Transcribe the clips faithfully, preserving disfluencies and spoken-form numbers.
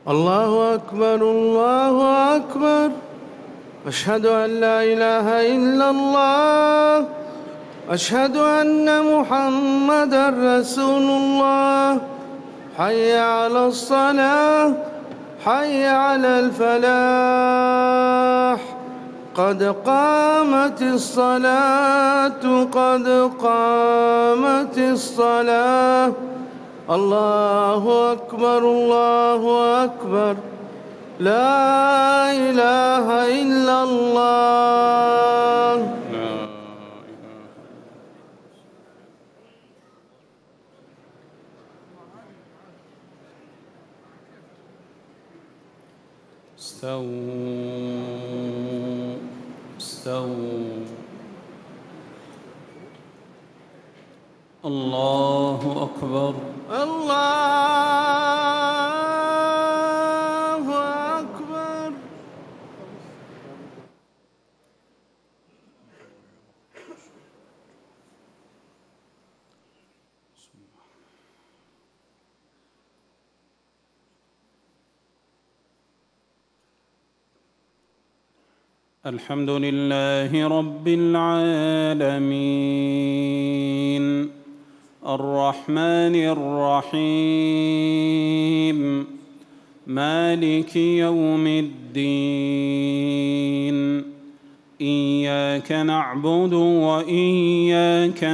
الله أكبر الله أكبر. أشهد أن لا إله إلا الله. أشهد أن محمدًا رسول الله. حي على الصلاة، حي على الفلاح. قد قامت الصلاة، قد قامت الصلاة. الله أكبر الله أكبر. لا إله إلا الله. لا إله. استووا استووا. الله أكبر الله أكبر. الحمد لله رب العالمين الرحمن الرحيم مالك يوم الدين. إياك نعبد وإياك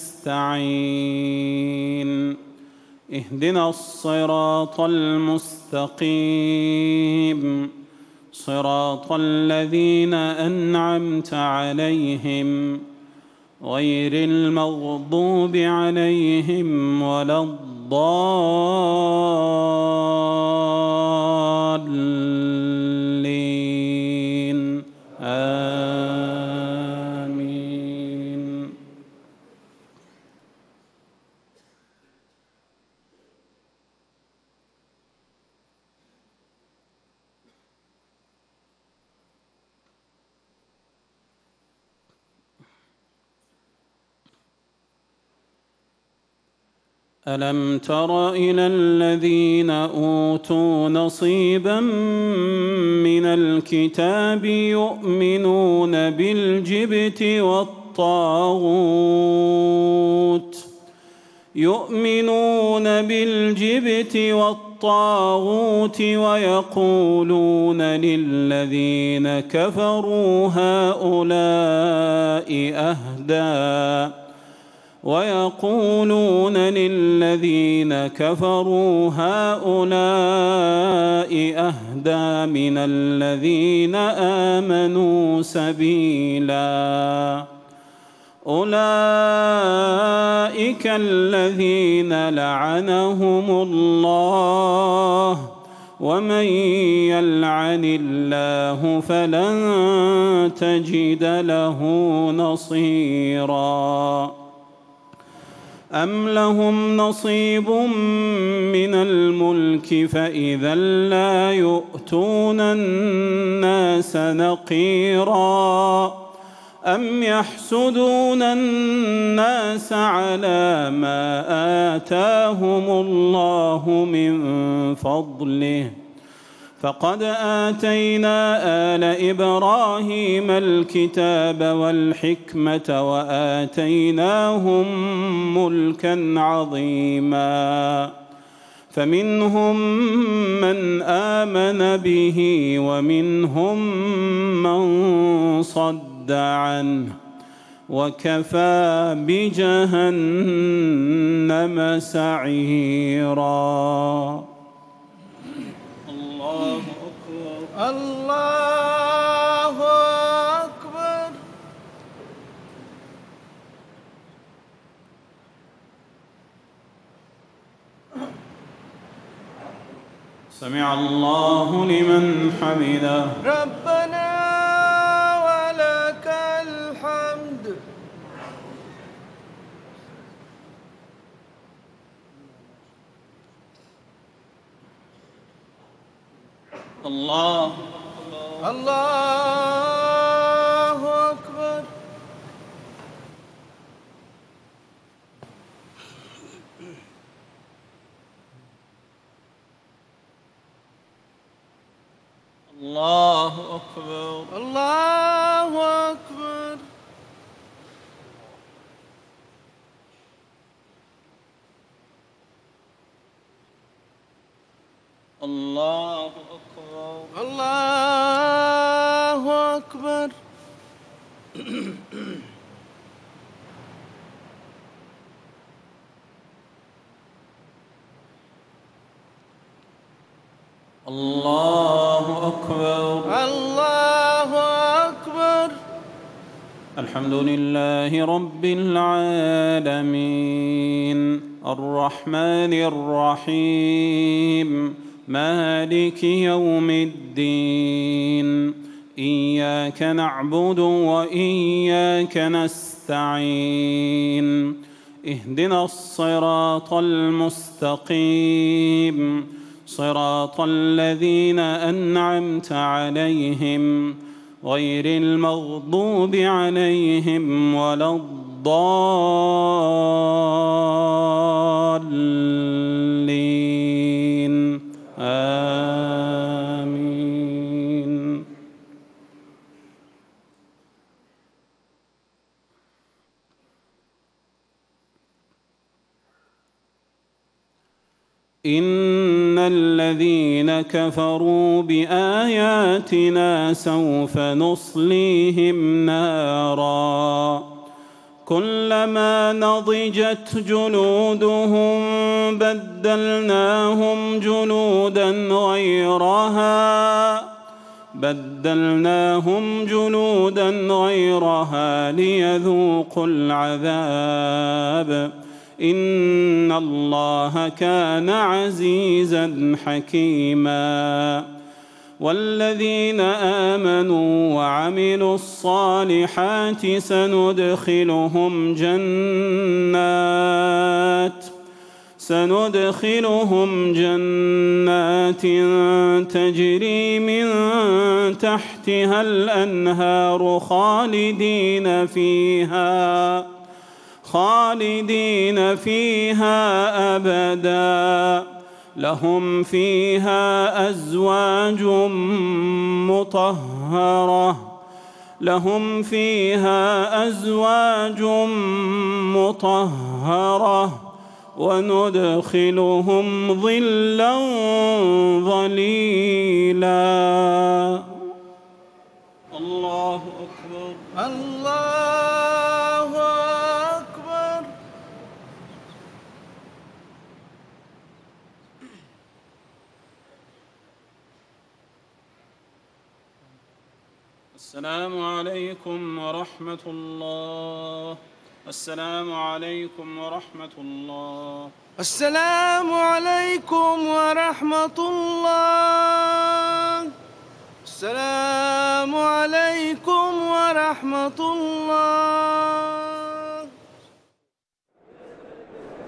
نستعين. اهدنا الصراط المستقيم صراط الذين أنعمت عليهم غير المغضوب عليهم ولا الضالين. آمين. ألم تر إلى الذين أوتوا نصيبا من الكتاب يؤمنون بالجبت والطاغوت يؤمنون بالجبت والطاغوت ويقولون للذين كفروا هؤلاء أهدى ويقولون للذين كفروا هؤلاء أهدى من الذين آمنوا سبيلا. أولئك الذين لعنهم الله ومن يلعن الله فلن تجد له نصيرا. أم لهم نصيب من الملك فإذا لا يؤتون الناس نقيرا. أم يحسدون الناس على ما آتاهم الله من فضله فقد آتينا آل إبراهيم الكتاب والحكمة وآتيناهم ملكا عظيما. فمنهم من آمن به ومنهم من صد عنه وكفى بجهنم سعيرا. الله أكبر الله أكبر. سمع الله لمن حمده. ربنا ولك الحمد. الله الله أكبر. أكبر. الله أكبر. الله أكبر. الله أكبر. الله أكبر. الله أكبر. الحمد لله رب العالمين الرحمن الرحيم مالك يوم الدين إياك نعبد وإياك نستعين اهدنا الصراط المستقيم صراط الذين أنعمت عليهم غير المغضوب عليهم ولا الضالين آمين. إن الذين كفروا بآياتنا سوف نصليهم نارا كلما نضجت جلودهم بدلناهم جلودا غيرها بدلناهم جلودا غيرها ليذوقوا العذاب إن الله كان عزيزا حكيما. والذين آمنوا وعملوا الصالحات سندخلهم جنات سندخلهم جنات تجري من تحتها الأنهار خالدين فيها خالدين فيها أبدا لهم فيها أزواج مطهرة لهم فيها أزواج مطهرة وندخلهم ظلا ظليلا. الله أكبر. الله أكبر. السلام عليكم ورحمة الله. السلام عليكم ورحمة الله. السلام عليكم ورحمة الله. السلام عليكم ورحمة الله.